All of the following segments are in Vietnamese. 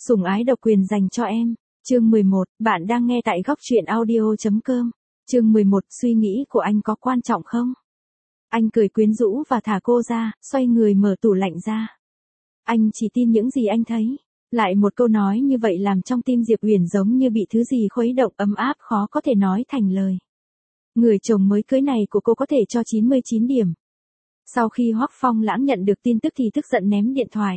Sủng ái độc quyền dành cho em. Chương 11, bạn đang nghe tại góc truyện audio.com. Chương 11, suy nghĩ của anh có quan trọng không? Anh cười quyến rũ và thả cô ra, xoay người mở tủ lạnh ra. Anh chỉ tin những gì anh thấy. Lại một câu nói như vậy làm trong tim Diệp Uyển giống như bị thứ gì khuấy động ấm áp khó có thể nói thành lời. Người chồng mới cưới này của cô có thể cho 99 điểm. Sau khi Hoắc Phong Lãng nhận được tin tức thì tức giận ném điện thoại.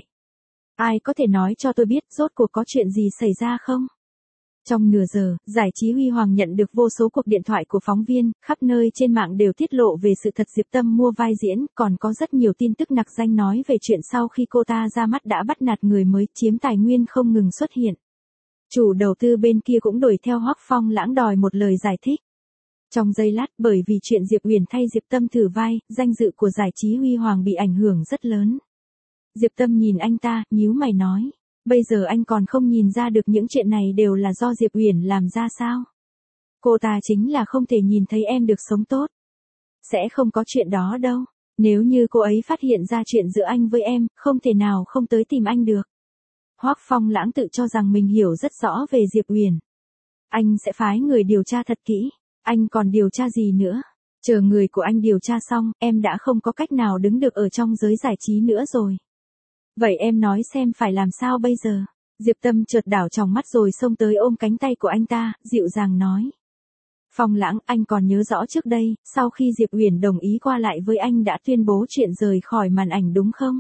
Ai có thể nói cho tôi biết rốt cuộc có chuyện gì xảy ra không? Trong nửa giờ, giải trí Huy Hoàng nhận được vô số cuộc điện thoại của phóng viên, khắp nơi trên mạng đều tiết lộ về sự thật Diệp Tâm mua vai diễn, còn có rất nhiều tin tức nặc danh nói về chuyện sau khi cô ta ra mắt đã bắt nạt người mới, chiếm tài nguyên không ngừng xuất hiện. Chủ đầu tư bên kia cũng đuổi theo Hoắc Phong Lãng đòi một lời giải thích. Trong giây lát, bởi vì chuyện Diệp Uyển thay Diệp Tâm thử vai, danh dự của giải trí Huy Hoàng bị ảnh hưởng rất lớn. Diệp Tâm nhìn anh ta, nhíu mày nói. Bây giờ anh còn không nhìn ra được những chuyện này đều là do Diệp Uyển làm ra sao? Cô ta chính là không thể nhìn thấy em được sống tốt. Sẽ không có chuyện đó đâu. Nếu như cô ấy phát hiện ra chuyện giữa anh với em, không thể nào không tới tìm anh được. Hoắc Phong Lãng tự cho rằng mình hiểu rất rõ về Diệp Uyển. Anh sẽ phái người điều tra thật kỹ. Anh còn điều tra gì nữa? Chờ người của anh điều tra xong, em đã không có cách nào đứng được ở trong giới giải trí nữa rồi. Vậy em nói xem phải làm sao bây giờ? Diệp Tâm chợt đảo tròng mắt rồi xông tới ôm cánh tay của anh ta, dịu dàng nói. Phong Lãng, anh còn nhớ rõ trước đây, sau khi Diệp Uyển đồng ý qua lại với anh đã tuyên bố chuyện rời khỏi màn ảnh đúng không?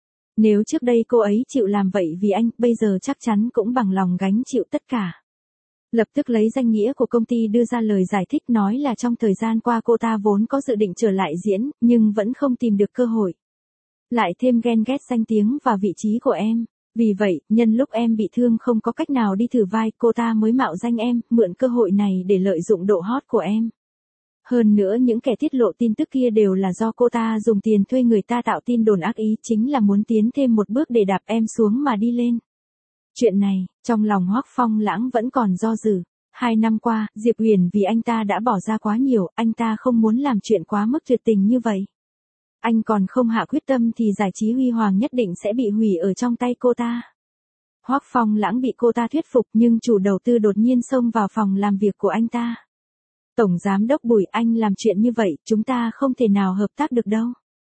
Nếu trước đây cô ấy chịu làm vậy vì anh, bây giờ chắc chắn cũng bằng lòng gánh chịu tất cả. Lập tức lấy danh nghĩa của công ty đưa ra lời giải thích nói là trong thời gian qua cô ta vốn có dự định trở lại diễn, nhưng vẫn không tìm được cơ hội. Lại thêm ghen ghét danh tiếng và vị trí của em. Vì vậy, nhân lúc em bị thương không có cách nào đi thử vai, cô ta mới mạo danh em, mượn cơ hội này để lợi dụng độ hot của em. Hơn nữa những kẻ tiết lộ tin tức kia đều là do cô ta dùng tiền thuê người ta tạo tin đồn ác ý, chính là muốn tiến thêm một bước để đạp em xuống mà đi lên. Chuyện này, trong lòng Hoắc Phong Lãng vẫn còn do dự. 2 năm qua, Diệp Uyển vì anh ta đã bỏ ra quá nhiều, anh ta không muốn làm chuyện quá mức tuyệt tình như vậy. Anh còn không hạ quyết tâm thì giải trí Huy Hoàng nhất định sẽ bị hủy ở trong tay cô ta. Hoắc Phong Lãng bị cô ta thuyết phục nhưng chủ đầu tư đột nhiên xông vào phòng làm việc của anh ta. Tổng giám đốc Bùi, anh làm chuyện như vậy, chúng ta không thể nào hợp tác được đâu.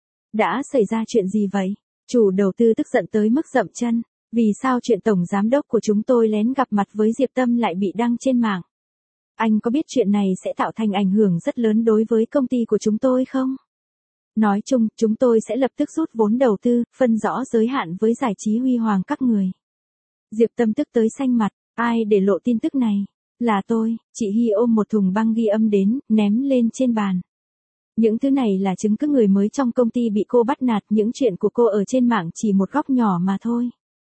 Đã xảy ra chuyện gì vậy? Chủ đầu tư tức giận tới mức dậm chân. Vì sao chuyện tổng giám đốc của chúng tôi lén gặp mặt với Diệp Tâm lại bị đăng trên mạng? Anh có biết chuyện này sẽ tạo thành ảnh hưởng rất lớn đối với công ty của chúng tôi không? Nói chung, chúng tôi sẽ lập tức rút vốn đầu tư, phân rõ giới hạn với giải trí Huy Hoàng các người. Diệp Tâm tức tới xanh mặt, ai để lộ tin tức này? Là tôi. Chị Hy ôm một thùng băng ghi âm đến, ném lên trên bàn. Những thứ này là chứng cứ người mới trong công ty bị cô bắt nạt, những chuyện của cô ở trên mạng chỉ một góc nhỏ mà thôi.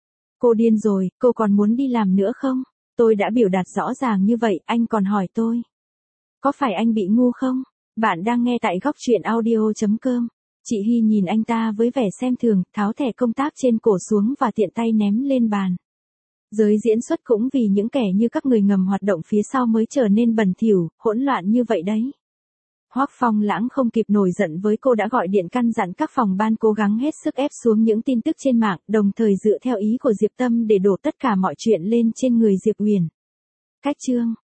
Cô điên rồi, cô còn muốn đi làm nữa không? Tôi đã biểu đạt rõ ràng như vậy, anh còn hỏi tôi. Có phải anh bị ngu không? Bạn đang nghe tại góc truyện audio.com. Chị Hy nhìn anh ta với vẻ xem thường, tháo thẻ công tác trên cổ xuống và tiện tay ném lên bàn. Giới diễn xuất cũng vì những kẻ như các người ngầm hoạt động phía sau mới trở nên bẩn thỉu, hỗn loạn như vậy đấy. Hoắc Phong Lãng không kịp nổi giận với cô đã gọi điện căn dặn các phòng ban cố gắng hết sức ép xuống những tin tức trên mạng, đồng thời dựa theo ý của Diệp Tâm để đổ tất cả mọi chuyện lên trên người Diệp Uyển. Cách chương